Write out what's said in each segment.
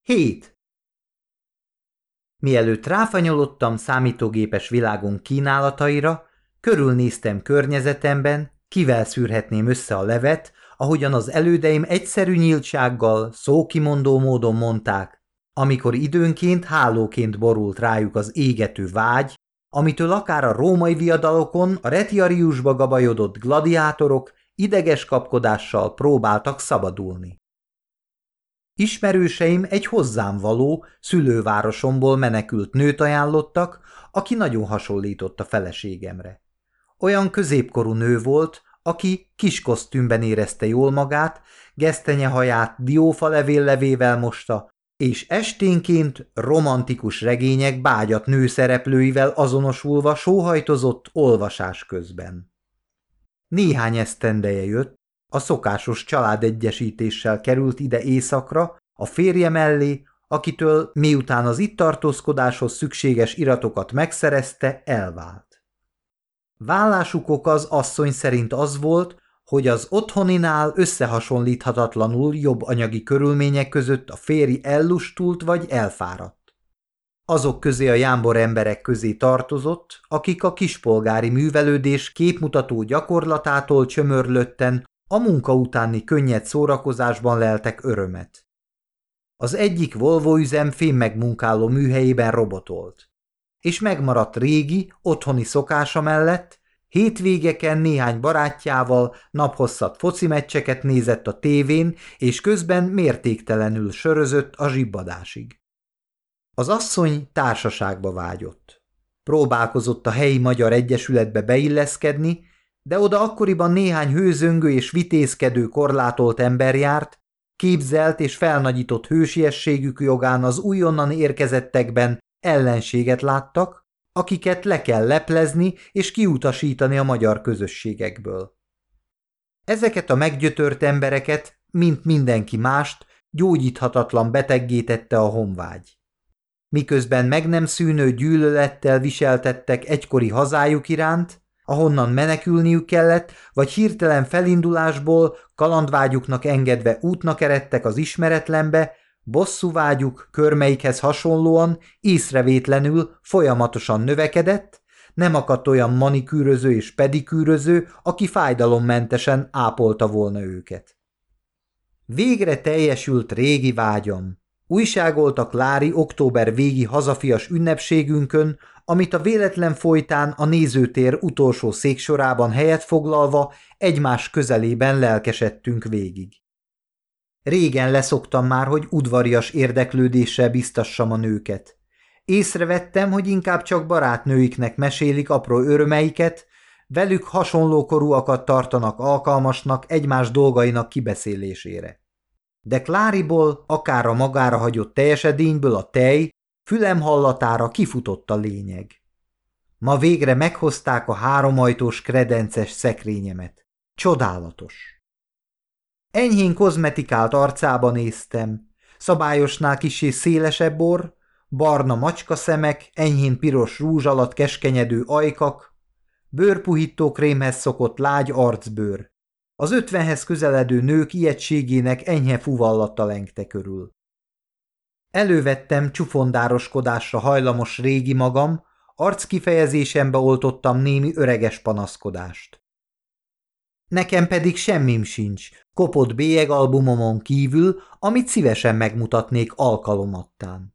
7. Mielőtt ráfanyolodtam számítógépes világunk kínálataira, körülnéztem környezetemben, kivel szűrhetném össze a levet, ahogyan az elődeim egyszerű nyíltsággal, szókimondó módon mondták, amikor időnként hálóként borult rájuk az égető vágy, amitől akár a római viadalokon a retiariusba gabajodott gladiátorok ideges kapkodással próbáltak szabadulni. Ismerőseim egy hozzám való, szülővárosomból menekült nőt ajánlottak, aki nagyon hasonlított a feleségemre. Olyan középkorú nő volt, aki kis kosztümben érezte jól magát, gesztenyehaját diófalevél-levével mosta, és esténként romantikus regények bágyat nőszereplőivel azonosulva sóhajtozott olvasás közben. Néhány esztendeje jött, a szokásos családegyesítéssel került ide éjszakra, a férje mellé, akitől miután az itt tartózkodáshoz szükséges iratokat megszerezte, elvált. Vállásuk az asszony szerint az volt, hogy az otthoninál összehasonlíthatatlanul jobb anyagi körülmények között a férj ellustult vagy elfáradt. Azok közé a jámbor emberek közé tartozott, akik a kispolgári művelődés képmutató gyakorlatától csömörlötten a munka utáni könnyed szórakozásban leltek örömet. Az egyik Volvo üzem fémmegmunkáló műhelyében robotolt, és megmaradt régi, otthoni szokása mellett, hétvégeken néhány barátjával naphosszat focimeccseket nézett a tévén, és közben mértéktelenül sörözött a zsibbadásig. Az asszony társaságba vágyott. Próbálkozott a helyi magyar egyesületbe beilleszkedni, de oda akkoriban néhány hőzöngő és vitézkedő korlátolt ember járt, képzelt és felnagyított hősiességük jogán az újonnan érkezettekben ellenséget láttak, akiket le kell leplezni és kiutasítani a magyar közösségekből. Ezeket a meggyötört embereket, mint mindenki mást, gyógyíthatatlan beteggé tette a honvágy. Miközben meg nem szűnő gyűlölettel viseltettek egykori hazájuk iránt, ahonnan menekülniük kellett, vagy hirtelen felindulásból, kalandvágyuknak engedve útnak eredtek az ismeretlenbe, bosszúvágyuk körmeikhez hasonlóan, észrevétlenül folyamatosan növekedett, nem akadt olyan manikűröző és pedikűröző, aki fájdalommentesen ápolta volna őket. Végre teljesült régi vágyam. Újságoltak Klári október végi hazafias ünnepségünkön, amit a véletlen folytán a nézőtér utolsó széksorában helyet foglalva egymás közelében lelkesedtünk végig. Régen leszoktam már, hogy udvarias érdeklődéssel biztassam a nőket. Észrevettem, hogy inkább csak barátnőiknek mesélik apró örömeiket, velük hasonló korúakat tartanak alkalmasnak egymás dolgainak kibeszélésére. De Kláriból, akár a magára hagyott teljesedényből a tej, fülem hallatára kifutott a lényeg. Ma végre meghozták a háromajtós kredences szekrényemet. Csodálatos! Enyhén kozmetikált arcába néztem, szabályosnál kissé szélesebb orr, barna macskaszemek, enyhén piros rúzs alatt keskenyedő ajkak, bőrpuhító krémhez szokott lágy arcbőr. Az 50-hez közeledő nők ijegységének enyhe fuvallata lengte körül. Elővettem csufondároskodásra hajlamos régi magam, arckifejezésembe oltottam némi öreges panaszkodást. Nekem pedig semmim sincs, kopott bélyegalbumomon kívül, amit szívesen megmutatnék alkalomattán.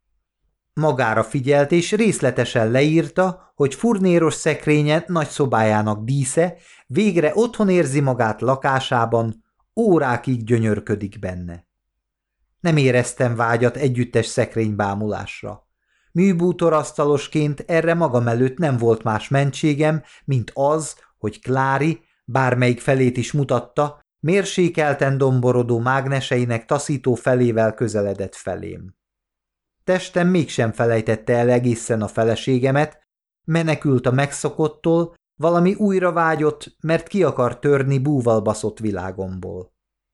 Magára figyelt és részletesen leírta, hogy furnéros szekrénye nagy szobájának dísze, végre otthon érzi magát lakásában, órákig gyönyörködik benne. Nem éreztem vágyat együttes szekrénybámulásra. Műbútorasztalosként erre magam előtt nem volt más mentségem, mint az, hogy Klári, bármelyik felét is mutatta, mérsékelten domborodó mágneseinek taszító felével közeledett felém. Testem mégsem felejtette el egészen a feleségemet, menekült a megszokottól, valami újra vágyott, mert ki akar törni búval baszott világomból.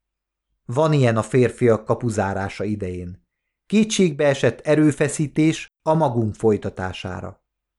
Van ilyen a férfiak kapuzárása idején. Kétségbe esett erőfeszítés a magunk folytatására.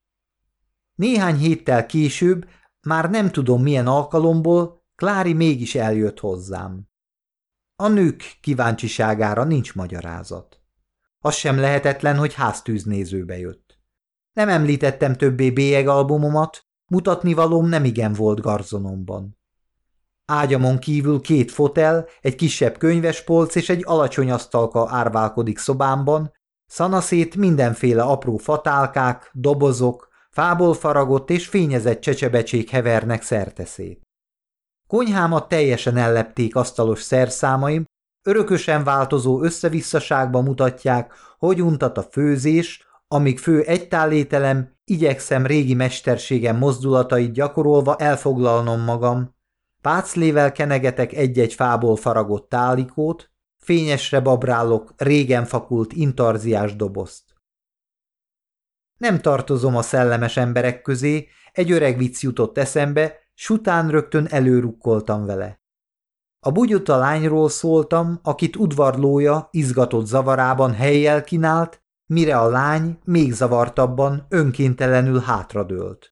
Néhány héttel később, már nem tudom milyen alkalomból, Klári mégis eljött hozzám. A nők kíváncsiságára nincs magyarázat. Az sem lehetetlen, hogy háztűznézőbe jött. Nem említettem többé bélyegalbumomat, mutatnivalóm nemigen volt garzonomban. Ágyamon kívül 2 fotel, egy kisebb könyvespolc és egy alacsony asztalka árválkodik szobámban, szanaszét mindenféle apró fatálkák, dobozok, fából faragott és fényezett csecsebecsék hevernek szerteszét. Konyhámat teljesen ellepték asztalos szerszámaim, örökösen változó összevisszaságba mutatják, hogy untat a főzés, amíg fő egytálételem, igyekszem régi mesterségem mozdulatait gyakorolva elfoglalnom magam. Páclével kenegetek egy-egy fából faragott tálikót, fényesre babrálok régen fakult intarziás dobozt. Nem tartozom a szellemes emberek közé, egy öreg vicc jutott eszembe, s után rögtön előrukkoltam vele. A bugyuta lányról szóltam, akit udvarlója izgatott zavarában helyjel kínált, mire a lány még zavartabban önkéntelenül hátradőlt.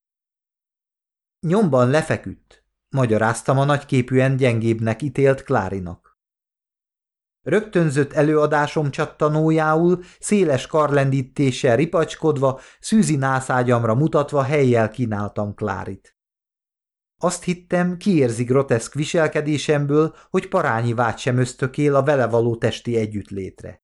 Nyomban lefeküdt, magyaráztam a nagyképűen gyengébbnek ítélt Klárinak. Rögtönzött előadásom csattanójául, széles karlendítéssel ripacskodva, szűzi nászágyamra mutatva helyjel kínáltam Klárit. Azt hittem, kiérzi groteszk viselkedésemből, hogy parányi vágy sem ösztökél a vele való testi együttlétre.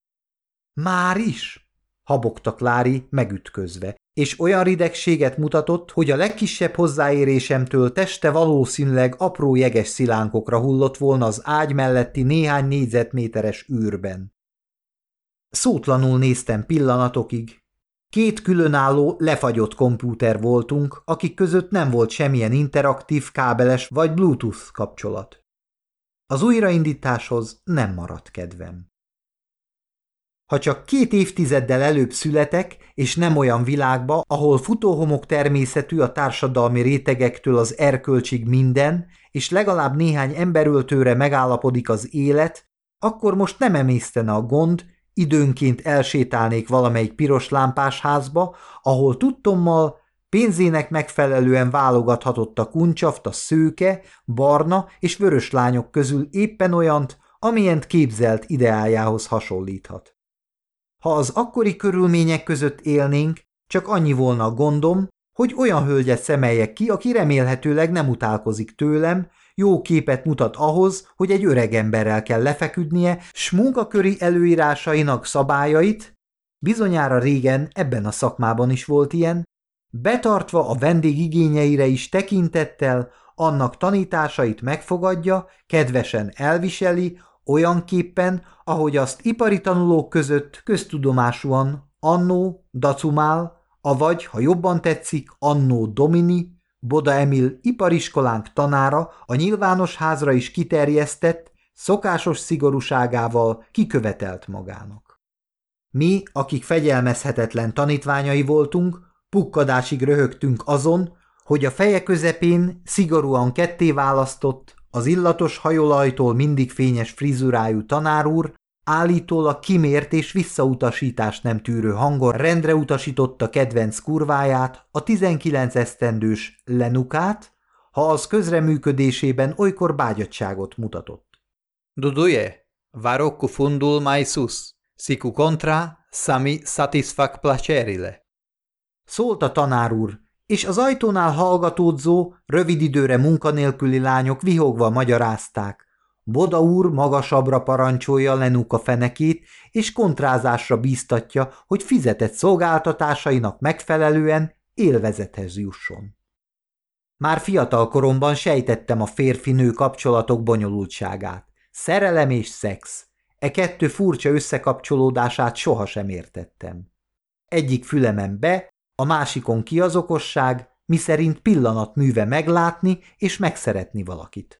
Már is? Habogta Klári megütközve, és olyan ridegséget mutatott, hogy a legkisebb hozzáérésemtől teste valószínűleg apró jeges szilánkokra hullott volna az ágy melletti néhány négyzetméteres űrben. Szótlanul néztem pillanatokig. 2 különálló, lefagyott kompjúter voltunk, akik között nem volt semmilyen interaktív, kábeles vagy Bluetooth kapcsolat. Az újraindításhoz nem maradt kedvem. Ha csak 2 évtizeddel előbb születek, és nem olyan világba, ahol futóhomok természetű a társadalmi rétegektől az erkölcsig minden, és legalább néhány emberöltőre megállapodik az élet, akkor most nem emésztene a gond, időnként elsétálnék valamelyik piros lámpás házba, ahol tudtommal pénzének megfelelően válogathatott a kuncsaft a szőke, barna és vörös lányok közül éppen olyant, amilyent képzelt ideáljához hasonlíthat. Ha az akkori körülmények között élnénk, csak annyi volna a gondom, hogy olyan hölgyet szemeljek ki, aki remélhetőleg nem utálkozik tőlem, jó képet mutat ahhoz, hogy egy öreg emberrel kell lefeküdnie, s munkaköri előírásainak szabályait, bizonyára régen ebben a szakmában is volt ilyen, betartva a vendég igényeire is tekintettel, annak tanításait megfogadja, kedvesen elviseli, olyanképpen, ahogy azt ipari tanulók között köztudomásúan annó Dacumál, avagy, ha jobban tetszik, annó Domini, Boda Emil ipariskolánk tanára a nyilvános házra is kiterjesztett, szokásos szigorúságával kikövetelt magának. Mi, akik fegyelmezhetetlen tanítványai voltunk, pukkadásig röhögtünk azon, hogy a feje közepén szigorúan ketté választott, az illatos hajolajtól mindig fényes frizurájú tanárúr állítólag kimért és visszautasítást nem tűrő hangon rendre utasította kedvenc kurváját, a 19 esztendős Lenukát, ha az közreműködésében olykor bágyadtságot mutatott. Duduje, varokku fundul maisus, sicu contra, sami satisfac placerile. Szólt a tanár úr, és az ajtónál hallgatódzó, rövid időre munkanélküli lányok vihogva magyarázták. Boda úr magasabbra parancsolja Lenuka fenekét, és kontrázásra bíztatja, hogy fizetett szolgáltatásainak megfelelően élvezethez jusson. Már fiatal koromban sejtettem a férfi-nő kapcsolatok bonyolultságát. Szerelem és szex. E 2 furcsa összekapcsolódását sohasem értettem. Egyik fülemen be, a másikon ki az okosság, miszerint pillanatműve meglátni és megszeretni valakit.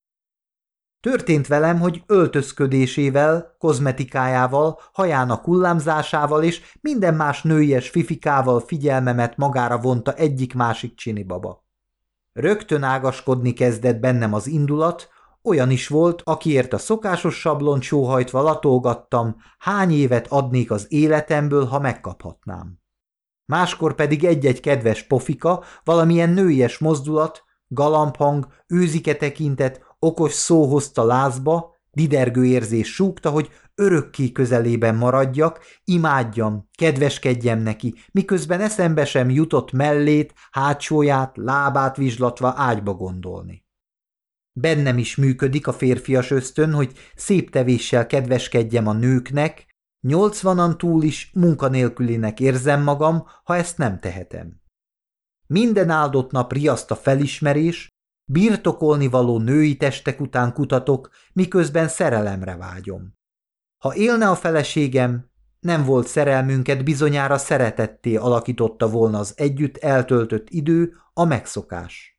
Történt velem, hogy öltözködésével, kozmetikájával, hajának hullámzásával és minden más nőies fifikával figyelmemet magára vonta egyik-másik csinibaba. Rögtön ágaskodni kezdett bennem az indulat, olyan is volt, akiért a szokásos sablont sóhajtva latolgattam, hány évet adnék az életemből, ha megkaphatnám. Máskor pedig egy-egy kedves pofika, valamilyen nőies mozdulat, galamb hang, őzike tekintet, okos szó hozta lázba, Didergő érzés súgta, hogy örökké közelében maradjak, imádjam, kedveskedjem neki, miközben eszembe sem jutott mellét, hátsóját, lábát vizslatva ágyba gondolni. Bennem is működik a férfias ösztön, hogy szép tevéssel kedveskedjem a nőknek, 80-an túl is munkanélkülinek érzem magam, ha ezt nem tehetem. Minden áldott nap riaszt a felismerés, birtokolni való női testek után kutatok, miközben szerelemre vágyom. Ha élne a feleségem, nem volt szerelmünket bizonyára szeretetté alakította volna az együtt eltöltött idő, a megszokás.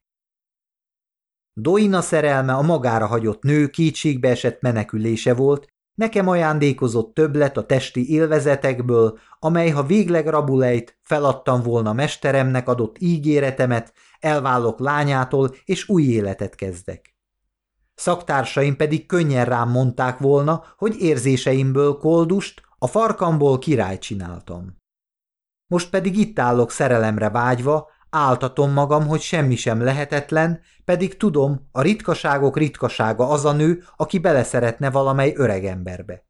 Doina szerelme a magára hagyott nő kétségbeesett menekülése volt, nekem ajándékozott többlet a testi élvezetekből, amely ha végleg rabulejt, feladtam volna mesteremnek adott ígéretemet, elválok lányától, és új életet kezdek. Szaktársaim pedig könnyen rám mondták volna, hogy érzéseimből koldust, a farkamból királyt csináltam. Most pedig itt állok szerelemre vágyva, áltatom magam, hogy semmi sem lehetetlen, pedig tudom, a ritkaságok ritkasága az a nő, aki beleszeretne valamely öregemberbe.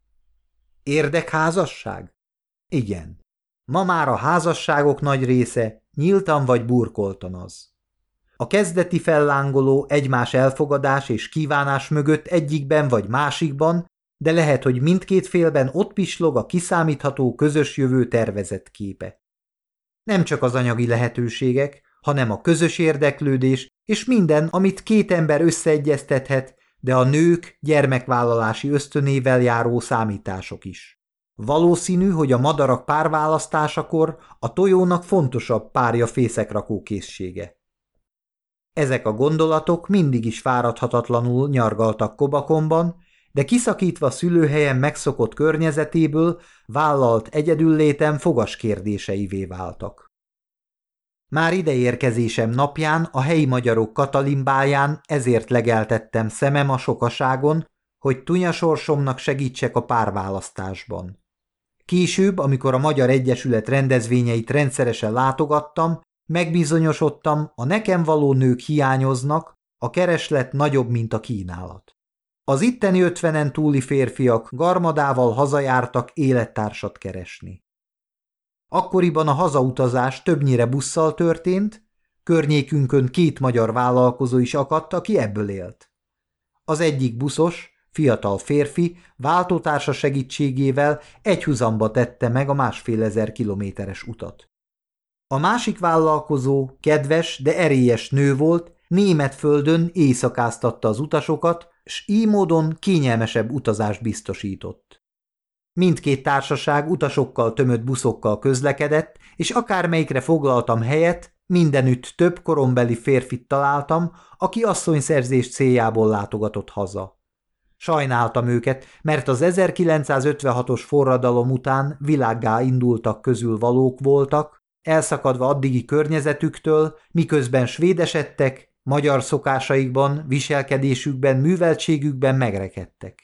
Érdekházasság? Igen. Ma már a házasságok nagy része nyíltan vagy burkoltan az. A kezdeti fellángoló egymás elfogadás és kívánás mögött egyikben vagy másikban, de lehet, hogy mindkét félben ott pislog a kiszámítható közös jövő tervezett képe. Nem csak az anyagi lehetőségek, hanem a közös érdeklődés és minden, amit két ember összeegyeztethet, de a nők gyermekvállalási ösztönével járó számítások is. Valószínű, hogy a madarak párválasztásakor a tojónak fontosabb párja fészekrakó készsége. Ezek a gondolatok mindig is fáradhatatlanul nyargaltak kobakomban, de kiszakítva szülőhelyen megszokott környezetéből vállalt egyedüllétem fogas kérdéseivé váltak. Már ideérkezésem napján a helyi magyarok Katalimbáján ezért legeltettem szemem a sokaságon, hogy tunyasorsomnak segítsek a párválasztásban. Később, amikor a Magyar Egyesület rendezvényeit rendszeresen látogattam, megbizonyosodtam, a nekem való nők hiányoznak, a kereslet nagyobb, mint a kínálat. Az itteni 50-en túli férfiak garmadával hazajártak élettársat keresni. Akkoriban a hazautazás többnyire busszal történt, környékünkön 2 magyar vállalkozó is akadt, aki ebből élt. Az egyik buszos, fiatal férfi váltótársa segítségével egyhuzamba tette meg a 1,5 kilométeres utat. A másik vállalkozó kedves, de erélyes nő volt, német földön éjszakáztatta az utasokat, s így módon kényelmesebb utazást biztosított. Mindkét társaság utasokkal tömött buszokkal közlekedett, és akármelyikre foglaltam helyet, mindenütt több korombeli férfit találtam, aki asszonyszerzés céljából látogatott haza. Sajnáltam őket, mert az 1956-os forradalom után világgá indultak közül valók voltak, elszakadva addigi környezetüktől, miközben svédesedtek, magyar szokásaikban, viselkedésükben, műveltségükben megrekedtek.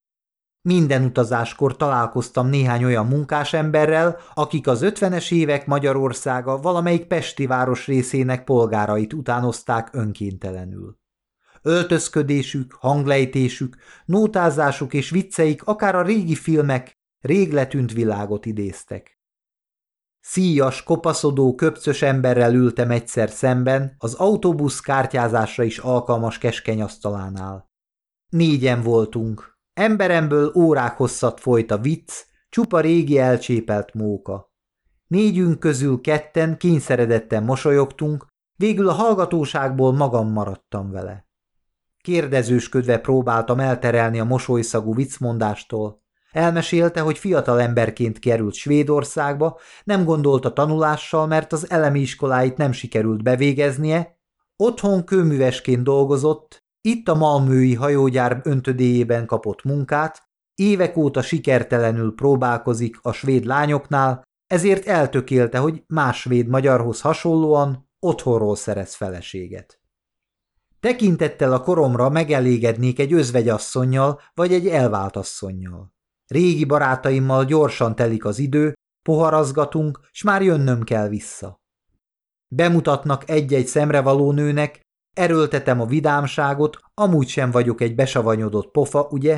Minden utazáskor találkoztam néhány olyan munkásemberrel, akik az 50-es évek Magyarországa valamelyik pesti város részének polgárait utánozták önkéntelenül. Öltözködésük, hanglejtésük, nótázásuk és vicceik akár a régi filmek rég letűnt világot idéztek. Szíjas, kopaszodó, köpcös emberrel ültem egyszer szemben, az autóbusz kártyázásra is alkalmas keskeny asztalánál. 4-en voltunk. Emberemből órák hosszat folyt a vicc, csupa régi elcsépelt móka. 4-ünk közül 2-en kényszeredetten mosolyogtunk, végül a hallgatóságból magam maradtam vele. Kérdezősködve próbáltam elterelni a mosolyszagú viccmondástól. Elmesélte, hogy fiatal emberként került Svédországba, nem gondolt a tanulással, mert az elemi iskoláit nem sikerült bevégeznie, otthon kőművesként dolgozott, itt a malmői hajógyár öntödéjében kapott munkát, évek óta sikertelenül próbálkozik a svéd lányoknál, ezért eltökélte, hogy más svéd magyarhoz hasonlóan otthonról szerez feleséget. Tekintettel a koromra megelégednék egy özvegyasszonnyal vagy egy elvált asszonnyal. Régi barátaimmal gyorsan telik az idő, poharazgatunk, s már jönnöm kell vissza. Bemutatnak egy-egy szemrevaló nőnek, erőltetem a vidámságot, amúgy sem vagyok egy besavanyodott pofa, ugye?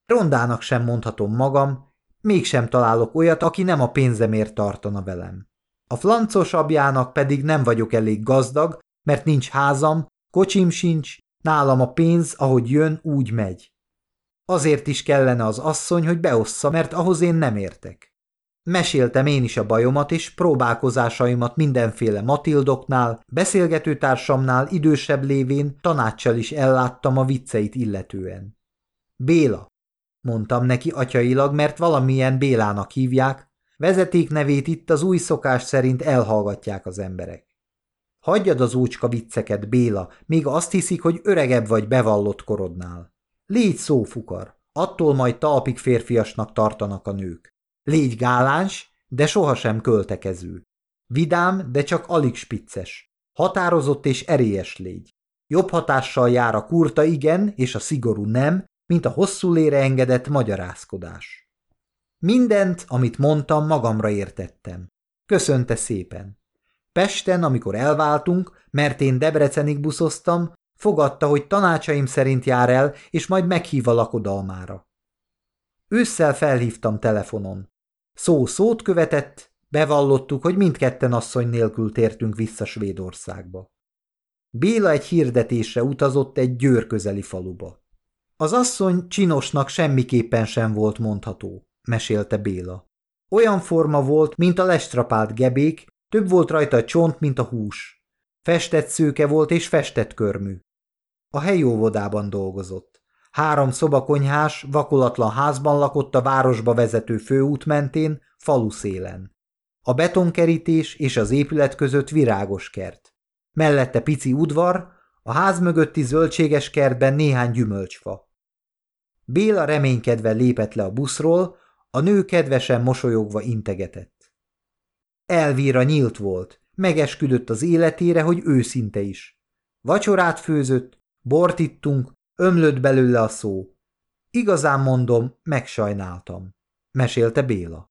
Rondának sem mondhatom magam, mégsem találok olyat, aki nem a pénzemért tartana velem. A flancos apjának pedig nem vagyok elég gazdag, mert nincs házam, kocsim sincs, nálam a pénz, ahogy jön, úgy megy. Azért is kellene az asszony, hogy beossza, mert ahhoz én nem értek. Meséltem én is a bajomat és próbálkozásaimat mindenféle Matildoknál, beszélgetőtársamnál idősebb lévén tanáccsal is elláttam a vicceit illetően. Béla, mondtam neki atyailag, mert valamilyen Bélának hívják, vezetéknevét itt az új szokás szerint elhallgatják az emberek. Hagyjad az ócska vicceket, Béla, még azt hiszik, hogy öregebb vagy bevallott korodnál. Légy szófukar, attól majd talpig férfiasnak tartanak a nők. Légy gáláns, de sohasem költekező. Vidám, de csak alig spicces. Határozott és erélyes légy. Jobb hatással jár a kurta igen és a szigorú nem, mint a hosszú lére engedett magyarázkodás. Mindent, amit mondtam, magamra értettem. Köszönte szépen. Pesten, amikor elváltunk, mert én Debrecenig buszoztam, fogadta, hogy tanácsaim szerint jár el, és majd meghív a lakodalmára. Ősszel felhívtam telefonon. Szó szót követett, bevallottuk, hogy mindketten asszony nélkül tértünk vissza Svédországba. Béla egy hirdetésre utazott egy Győr közeli faluba. Az asszony csinosnak semmiképpen sem volt mondható, mesélte Béla. Olyan forma volt, mint a lestrapált gebék, több volt rajta a csont, mint a hús. Festett szőke volt és festett körmű. A helyóvodában dolgozott. 3 szobakonyhás, vakolatlan házban lakott a városba vezető főút mentén, faluszélen. A betonkerítés és az épület között virágos kert. Mellette pici udvar, a ház mögötti zöldséges kertben néhány gyümölcsfa. Béla reménykedve lépett le a buszról, a nő kedvesen mosolyogva integetett. Elvíra nyílt volt, megesküdött az életére, hogy őszinte is. Vacsorát főzött, bort ittunk, ömlött belőle a szó. Igazán mondom, megsajnáltam, mesélte Béla.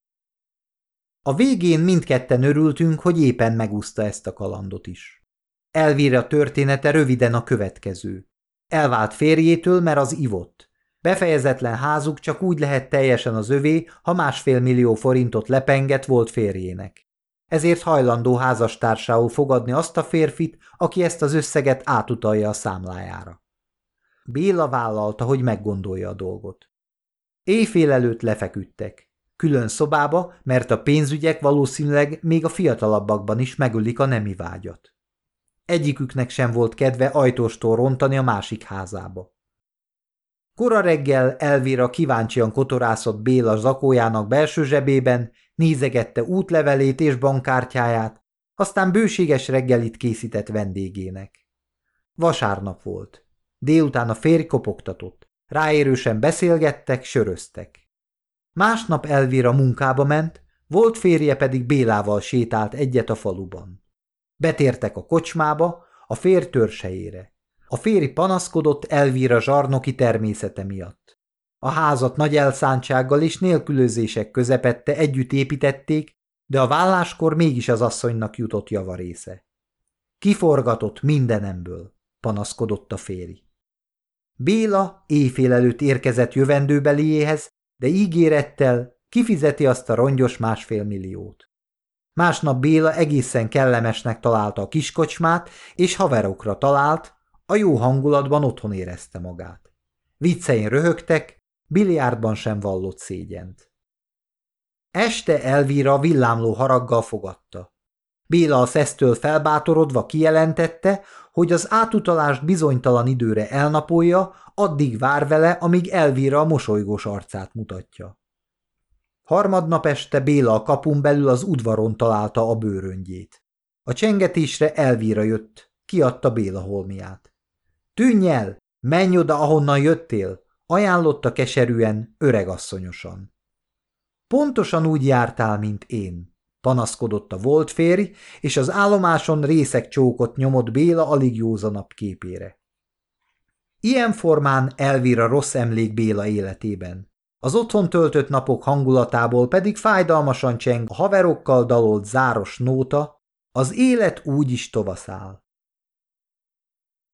A végén mindketten örültünk, hogy éppen megúszta ezt a kalandot is. Elvíra története röviden a következő. Elvált férjétől, mert az ivott. Befejezetlen házuk csak úgy lehet teljesen az övé, ha 1,5 millió forintot lepengett volt férjének. Ezért hajlandó házastársául fogadni azt a férfit, aki ezt az összeget átutalja a számlájára. Béla vállalta, hogy meggondolja a dolgot. Éjfél előtt lefeküdtek. Külön szobába, mert a pénzügyek valószínűleg még a fiatalabbakban is megölik a nemi vágyat. Egyiküknek sem volt kedve ajtóstól rontani a másik házába. Kora reggel Elvira kíváncsian kotorászott Béla zakójának belső zsebében, nézegette útlevelét és bankkártyáját, aztán bőséges reggelit készített vendégének. Vasárnap volt. Délután a férj kopogtatott. Ráérősen beszélgettek, söröztek. Másnap Elvira munkába ment, volt férje pedig Bélával sétált egyet a faluban. Betértek a kocsmába, a férj törzshelyére. A férj panaszkodott Elvira zsarnoki természete miatt. A házat nagy elszántsággal és nélkülözések közepette együtt építették, de a válláskor mégis az asszonynak jutott javarésze. Kiforgatott mindenemből, panaszkodott a férj. Béla éjfél előtt érkezett jövendőbeliéhez, de ígérettel kifizeti azt a rongyos 1,5 milliót. Másnap Béla egészen kellemesnek találta a kiskocsmát, és haverokra talált, a jó hangulatban otthon érezte magát. Viccein röhögtek, biliárdban sem vallott szégyent. Este Elvira villámló haraggal fogadta. Béla a szesztől felbátorodva kijelentette, hogy az átutalást bizonytalan időre elnapolja, addig vár vele, amíg Elvira a mosolygós arcát mutatja. Harmadnap este Béla a kapun belül az udvaron találta a bőröngyét. A csengetésre Elvira jött, kiadta Béla holmiát. Tűnj el, menj oda, ahonnan jöttél, ajánlotta keserűen, öregasszonyosan. Pontosan úgy jártál, mint én, panaszkodott a volt férj, és az állomáson részeg csókot nyomott Béla alig józanabb képére. Ilyen formán Elvira rossz emlék Béla életében. Az otthon töltött napok hangulatából pedig fájdalmasan cseng a haverokkal dalolt záros nóta, az élet úgy is tovaszáll.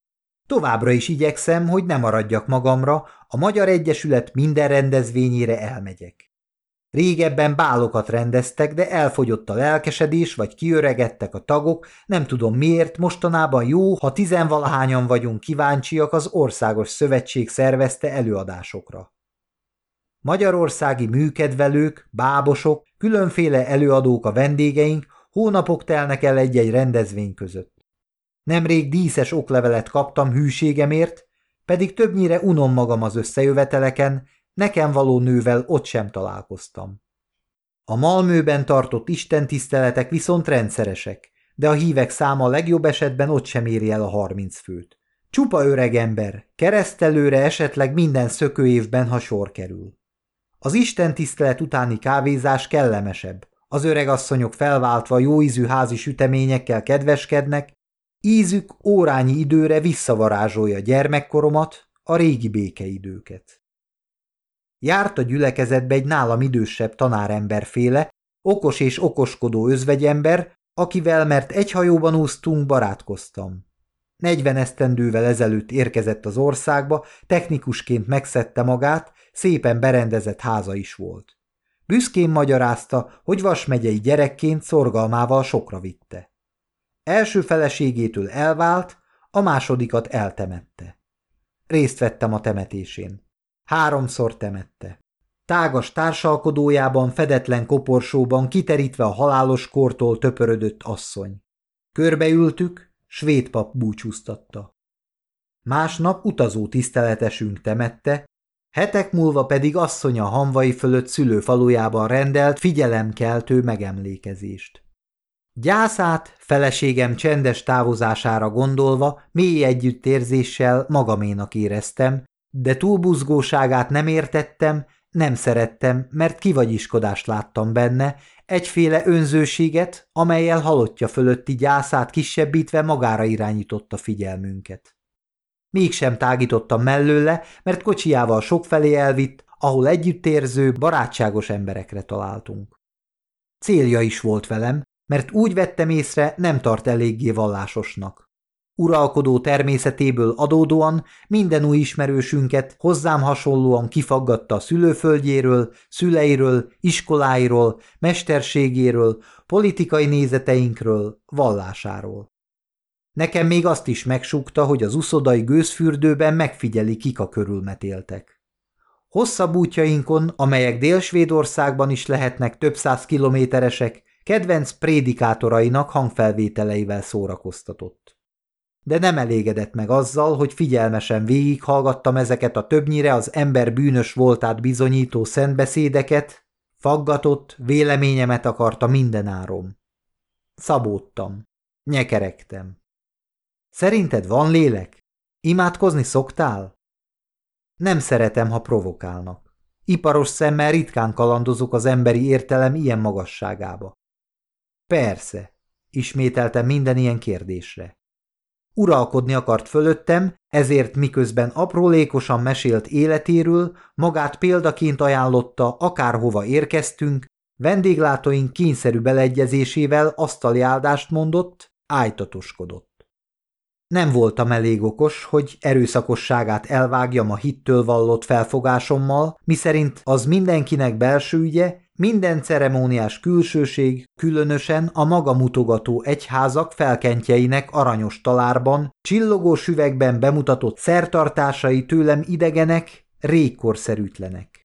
Továbbra is igyekszem, hogy ne maradjak magamra, a Magyar Egyesület minden rendezvényére elmegyek. Régebben bálokat rendeztek, de elfogyott a lelkesedés, vagy kiöregedtek a tagok, nem tudom miért, mostanában jó, ha tizenvalahányan vagyunk kíváncsiak, az Országos Szövetség szervezte előadásokra. Magyarországi műkedvelők, bábosok, különféle előadók a vendégeink, hónapok telnek el egy-egy rendezvény között. Nemrég díszes oklevelet kaptam hűségemért, pedig többnyire unom magam az összejöveteleken, nekem való nővel ott sem találkoztam. A Malmöben tartott istentiszteletek viszont rendszeresek, de a hívek száma legjobb esetben ott sem éri el a 30 főt. Csupa öreg ember, keresztelőre esetleg minden szökőévben, ha sor kerül. Az istentisztelet utáni kávézás kellemesebb, az öregasszonyok felváltva jóízű házi süteményekkel kedveskednek, ízük órányi időre visszavarázsolja gyermekkoromat, a régi békeidőket. Járt a gyülekezetbe egy nálam idősebb tanáremberféle, okos és okoskodó özvegyember, akivel, mert egy hajóban úsztunk, barátkoztam. 40 esztendővel ezelőtt érkezett az országba, technikusként megszedte magát, szépen berendezett háza is volt. Büszkén magyarázta, hogy vasmegyei gyerekként szorgalmával sokra vitte. Első feleségétől elvált, a másodikat eltemette. Részt vettem a temetésén. 3-szor temette. Tágas társalkodójában, fedetlen koporsóban kiterítve a halálos kortól töpörödött asszony. Körbeültük, svéd pap búcsúztatta. Másnap utazó tiszteletesünk temette, hetek múlva pedig asszonya Hamvai fölött szülőfalujában rendelt figyelemkeltő megemlékezést. Gyászát, feleségem csendes távozására gondolva mély együttérzéssel magaménak éreztem, de túlbuzgóságát nem értettem, nem szerettem, mert kivagyiskodást láttam benne, egyféle önzőséget, amellyel halottja fölötti gyászát kisebbítve magára irányította figyelmünket. Mégsem tágítottam mellőle, mert kocsijával sokfelé elvitt, ahol együttérző, barátságos emberekre találtunk. Célja is volt velem, mert úgy vettem észre, nem tart eléggé vallásosnak. Uralkodó természetéből adódóan minden új ismerősünket hozzám hasonlóan kifaggatta a szülőföldjéről, szüleiről, iskoláiról, mesterségéről, politikai nézeteinkről, vallásáról. Nekem még azt is megsúgta, hogy az uszodai gőzfürdőben megfigyeli, kik a körülmetéltek. Hosszabb útjainkon, amelyek Dél-Svédországban is lehetnek több 100 kilométeresek, kedvenc prédikátorainak hangfelvételeivel szórakoztatott. De nem elégedett meg azzal, hogy figyelmesen végighallgattam ezeket a többnyire az ember bűnös voltát bizonyító szentbeszédeket, faggatott, véleményemet akarta mindenáron. Szabódtam, nyekeregtem. Szerinted van lélek? Imádkozni szoktál? Nem szeretem, ha provokálnak. Iparos szemmel ritkán kalandozok az emberi értelem ilyen magasságába. Persze, ismételtem minden ilyen kérdésre. Uralkodni akart fölöttem, ezért miközben aprólékosan mesélt életéről, magát példaként ajánlotta, akárhova érkeztünk, vendéglátóink kényszerű beleegyezésével asztali áldást mondott, ájtatoskodott. Nem voltam elég okos, hogy erőszakosságát elvágjam a hittől vallott felfogásommal, miszerint az mindenkinek belső ügye, minden ceremóniás külsőség, különösen a maga mutogató egyházak felkentjeinek aranyos talárban, csillogó süvegben bemutatott szertartásai tőlem idegenek, régkorszerűtlenek.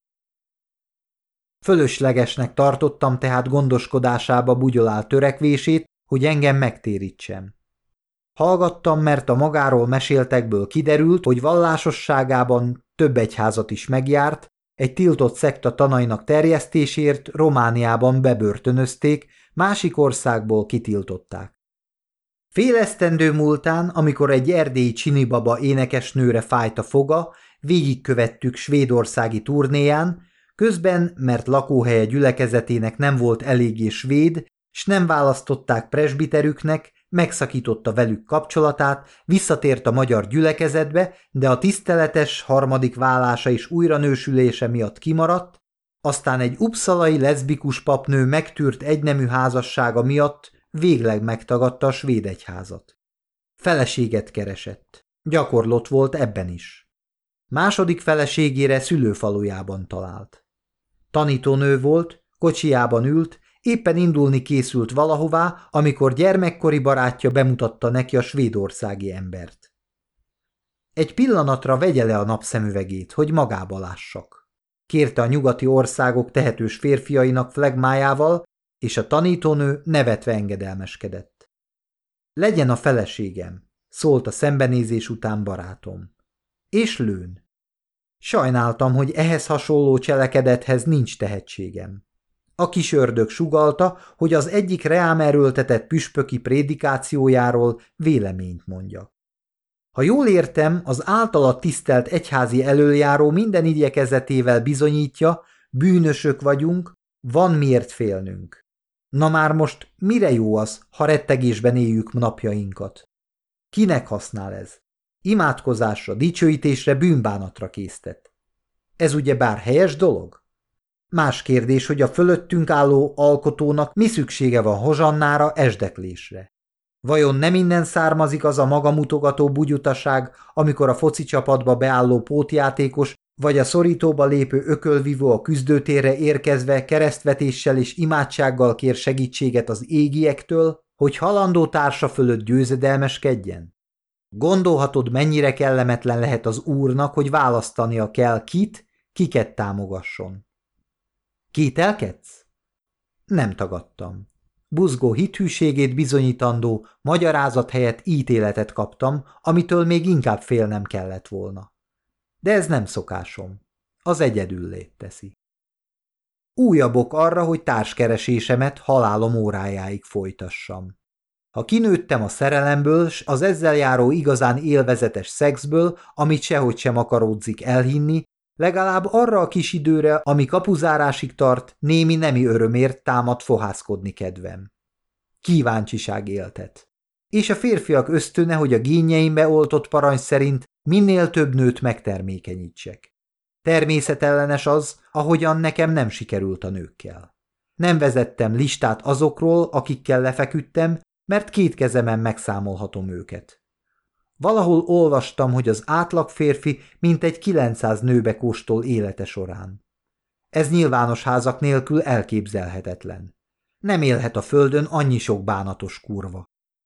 Fölöslegesnek tartottam tehát gondoskodásába bugyolált törekvését, hogy engem megtérítsen. Hallgattam, mert a magáról meséltekből kiderült, hogy vallásosságában több egyházat is megjárt, egy tiltott szekta tanainak terjesztésért Romániában bebörtönözték, másik országból kitiltották. Fél esztendő múltán, amikor egy erdélyi csinibaba énekesnőre fájt a foga, végigkövettük svédországi turnéján, közben, mert lakóhelye gyülekezetének nem volt eléggé svéd, s nem választották presbiterüknek, megszakította velük kapcsolatát, visszatért a magyar gyülekezetbe, de a tiszteletes harmadik válása és újranősülése miatt kimaradt, aztán egy uppsalai leszbikus papnő megtűrt egynemű házassága miatt végleg megtagadta a svéd egyházat. Feleséget keresett. Gyakorlott volt ebben is. Második feleségére szülőfalujában talált. Tanítónő volt, kocsijában ült, éppen indulni készült valahová, amikor gyermekkori barátja bemutatta neki a svédországi embert. Egy pillanatra vegye le a napszemüvegét, hogy magába lássak. Kérte a nyugati országok tehetős férfiainak flegmájával, és a tanítónő nevetve engedelmeskedett. Legyen a feleségem, szólt a szembenézés után barátom. És lőn. Sajnáltam, hogy ehhez hasonló cselekedethez nincs tehetségem. A kis ördög sugallta, hogy az egyik reám erőltetett püspöki prédikációjáról véleményt mondjak. Ha jól értem, az általa tisztelt egyházi elöljáró minden igyekezetével bizonyítja, bűnösök vagyunk, van miért félnünk. Na már most mire jó az, ha rettegésben éljük napjainkat? Kinek használ ez? Imádkozásra, dicsőítésre, bűnbánatra késztet. Ez ugyebár helyes dolog? Más kérdés, hogy a fölöttünk álló alkotónak mi szüksége van hozsannára, esdeklésre. Vajon nem innen származik az a magamutogató bugyutaság, amikor a foci csapatba beálló pótjátékos vagy a szorítóba lépő ökölvívó a küzdőtérre érkezve keresztvetéssel és imádsággal kér segítséget az égiektől, hogy halandó társa fölött győzedelmeskedjen? Gondolhatod, mennyire kellemetlen lehet az úrnak, hogy választania kell kiket támogasson. Kételkedsz? Nem tagadtam. Buzgó hithűségét bizonyítandó magyarázat helyett ítéletet kaptam, amitől még inkább félnem kellett volna. De ez nem szokásom. Az egyedüllét teszi. Újabb ok arra, hogy társkeresésemet halálom órájáig folytassam. Ha kinőttem a szerelemből, s az ezzel járó igazán élvezetes szexből, amit sehogy sem akaródzik elhinni, legalább arra a kis időre, ami kapuzárásig tart, némi nemi örömért támad fohászkodni kedvem. Kíváncsiság éltet. És a férfiak ösztöne, hogy a génjeimbe oltott parancs szerint minél több nőt megtermékenyítsek. Természetellenes az, ahogyan nekem nem sikerült a nőkkel. Nem vezettem listát azokról, akikkel lefeküdtem, mert két kezemen megszámolhatom őket. Valahol olvastam, hogy az átlag férfi mintegy 900 nőbe kóstol élete során. Ez nyilvános házak nélkül elképzelhetetlen. Nem élhet a földön annyi sok bánatos kurva.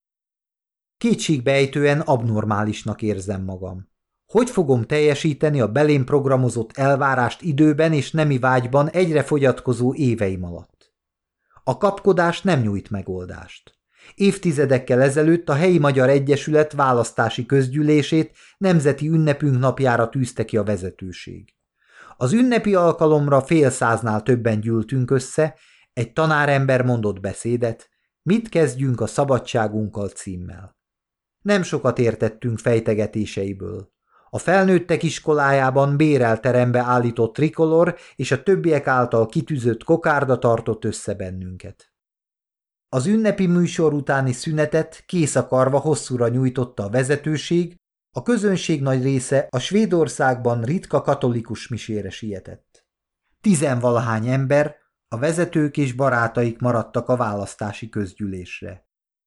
Kétségbejtően abnormálisnak érzem magam. Hogy fogom teljesíteni a belém programozott elvárást időben és nemi vágyban egyre fogyatkozó éveim alatt? A kapkodás nem nyújt megoldást. Évtizedekkel ezelőtt a helyi magyar egyesület választási közgyűlését nemzeti ünnepünk napjára tűzte ki a vezetőség. Az ünnepi alkalomra fél száznál többen gyűltünk össze, egy tanárember mondott beszédet, mit kezdjünk a szabadságunkkal címmel. Nem sokat értettünk fejtegetéseiből. A felnőttek iskolájában bérelt terembe állított trikolor és a többiek által kitűzött kokárda tartott össze bennünket. Az ünnepi műsor utáni szünetet kész akarva hosszúra nyújtotta a vezetőség, a közönség nagy része a Svédországban ritka katolikus misére sietett. 10-valahány ember, a vezetők és barátaik maradtak a választási közgyűlésre.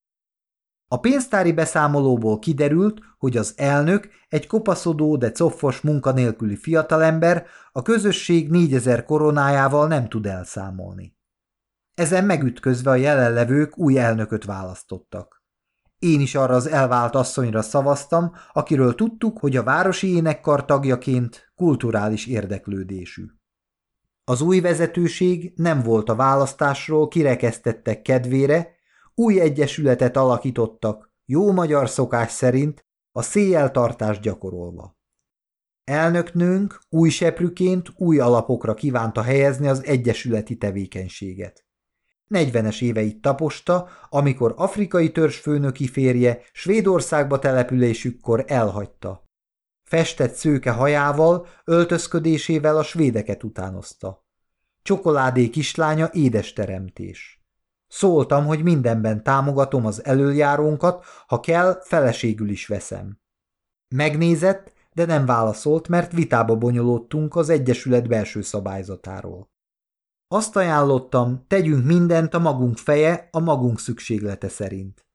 A pénztári beszámolóból kiderült, hogy az elnök egy kopaszodó, de coffos munkanélküli fiatalember, a közösség 4000 koronájával nem tud elszámolni. Ezen megütközve a jelenlevők új elnököt választottak. Én is arra az elvált asszonyra szavaztam, akiről tudtuk, hogy a városi énekkar tagjaként kulturális érdeklődésű. Az új vezetőség nem volt a választásról kirekesztettek kedvére, új egyesületet alakítottak, jó magyar szokás szerint, a széjjeltartást gyakorolva. Elnöknőnk új seprűként új alapokra kívánta helyezni az egyesületi tevékenységet. 40-es éveit taposta, amikor afrikai törzsfőnöki férje Svédországba településükkor elhagyta. Festett szőke hajával, öltözködésével a svédeket utánozta. Csokoládé kislánya édes teremtés. Szóltam, hogy mindenben támogatom az elöljárónkat, ha kell, feleségül is veszem. Megnézett, de nem válaszolt, mert vitába bonyolódtunk az egyesület belső szabályzatáról. Azt ajánlottam, tegyünk mindent a magunk feje, a magunk szükséglete szerint.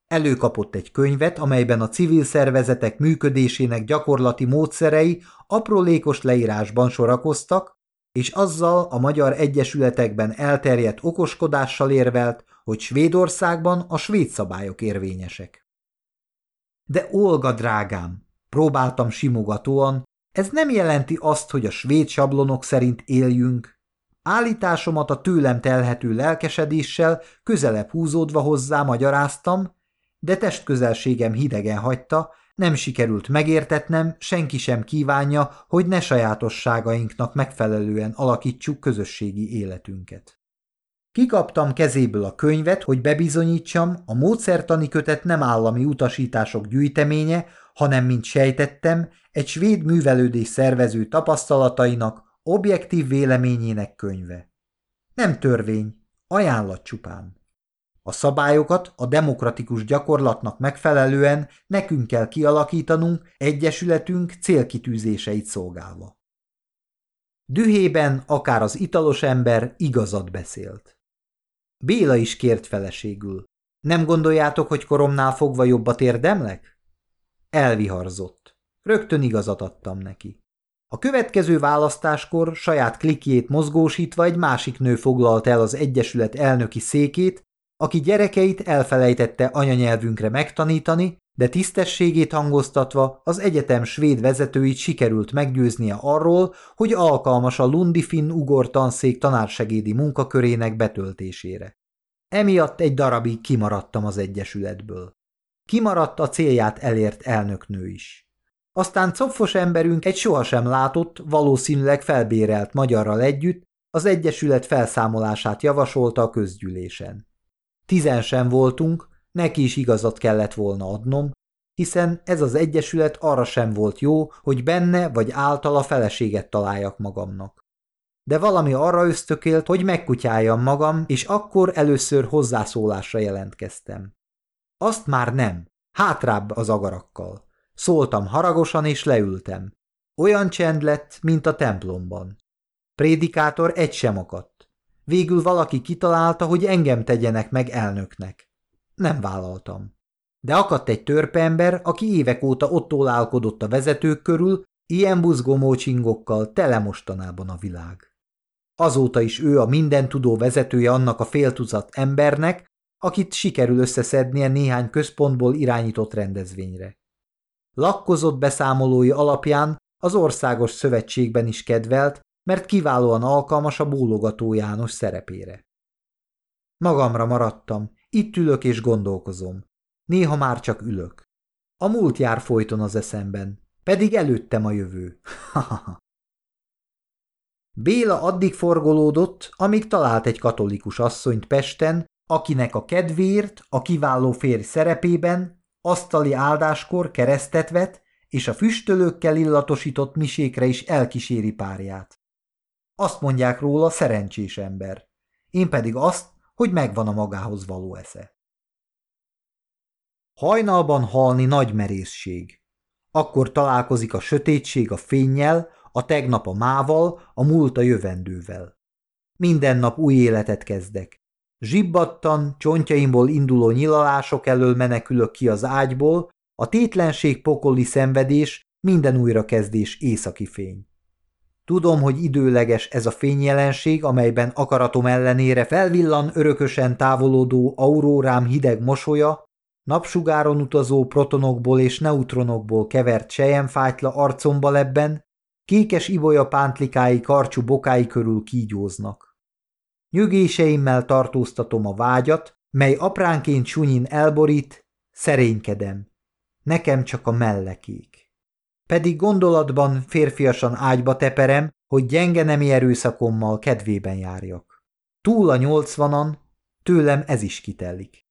Előkapott egy könyvet, amelyben a civil szervezetek működésének gyakorlati módszerei aprólékos leírásban sorakoztak, és azzal a magyar egyesületekben elterjedt okoskodással érvelt, hogy Svédországban a svéd szabályok érvényesek. De Olga drágám, próbáltam simogatóan, ez nem jelenti azt, hogy a svéd sablonok szerint éljünk. Állításomat a tőlem telhető lelkesedéssel közelebb húzódva hozzá magyaráztam, de testközelségem hidegen hagyta, nem sikerült megértetnem, senki sem kívánja, hogy ne sajátosságainknak megfelelően alakítsuk közösségi életünket. Kikaptam kezéből a könyvet, hogy bebizonyítsam, a módszertani kötet nem állami utasítások gyűjteménye, hanem, mint sejtettem, egy svéd művelődés szervező tapasztalatainak, objektív véleményének könyve. Nem törvény, ajánlat csupán. A szabályokat a demokratikus gyakorlatnak megfelelően nekünk kell kialakítanunk egyesületünk célkitűzéseit szolgálva. Dühében akár az italos ember igazat beszélt. Béla is kért feleségül. Nem gondoljátok, hogy koromnál fogva jobbat érdemlek? Elviharzott. Rögtön igazat adtam neki. A következő választáskor saját klikjét mozgósítva egy másik nő foglalta el az egyesület elnöki székét, aki gyerekeit elfelejtette anyanyelvünkre megtanítani, de tisztességét hangoztatva az egyetem svéd vezetőit sikerült meggyőznie arról, hogy alkalmas a lundi finn-ugor tanszék tanársegédi munkakörének betöltésére. Emiatt egy darabig kimaradtam az egyesületből. Kimaradt a célját elért elnöknő is. Aztán copfos emberünk egy sohasem látott, valószínűleg felbérelt magyarral együtt az egyesület felszámolását javasolta a közgyűlésen. 10 sem voltunk, neki is igazat kellett volna adnom, hiszen ez az egyesület arra sem volt jó, hogy benne vagy általa feleséget találjak magamnak. De valami arra ösztökélt, hogy megkutyáljam magam, és akkor először hozzászólásra jelentkeztem. Azt már nem, hátrább az agarakkal. Szóltam haragosan, és leültem. Olyan csend lett, mint a templomban. Prédikátor egy sem akadt. Végül valaki kitalálta, hogy engem tegyenek meg elnöknek. Nem vállaltam. De akadt egy törpeember, aki évek óta ott ólálkodott a vezetők körül, ilyen buzgó-mócsingokkal tele mostanában a világ. Azóta is ő a mindentudó vezetője annak a fél tucat embernek, akit sikerül összeszednie néhány központból irányított rendezvényre. Lakkozott beszámolói alapján az Országos Szövetségben is kedvelt, mert kiválóan alkalmas a bólogató János szerepére. Magamra maradtam, itt ülök és gondolkozom. Néha már csak ülök. A múlt jár folyton az eszemben, pedig előttem a jövő. Béla addig forgolódott, amíg talált egy katolikus asszonyt Pesten, akinek a kedvéért a kiváló férj szerepében asztali áldáskor keresztet vet, és a füstölőkkel illatosított misékre is elkíséri párját. Azt mondják róla, szerencsés ember. Én pedig azt, hogy megvan a magához való esze. Hajnalban halni nagy merészség. Akkor találkozik a sötétség a fénnyel, a tegnap a mával, a múlt a jövendővel. Minden nap új életet kezdek. Zsibbattan, csontjaimból induló nyilalások elől menekülök ki az ágyból, a tétlenség pokoli szenvedés, minden újrakezdés északi fény. Tudom, hogy időleges ez a fényjelenség, amelyben akaratom ellenére felvillan örökösen távolodó aurórám hideg mosolya, napsugáron utazó protonokból és neutronokból kevert selyemfájtla arcomba lebben, kékes ibolya pántlikái karcsú bokái körül kígyóznak. Nyögéseimmel tartóztatom a vágyat, mely apránként sunyin elborít, szerénykedem. Nekem csak a mellekék. Pedig gondolatban férfiasan ágyba teperem, hogy gyenge nemi erőszakommal kedvében járjak. Túl a 80-an, tőlem ez is kitelik.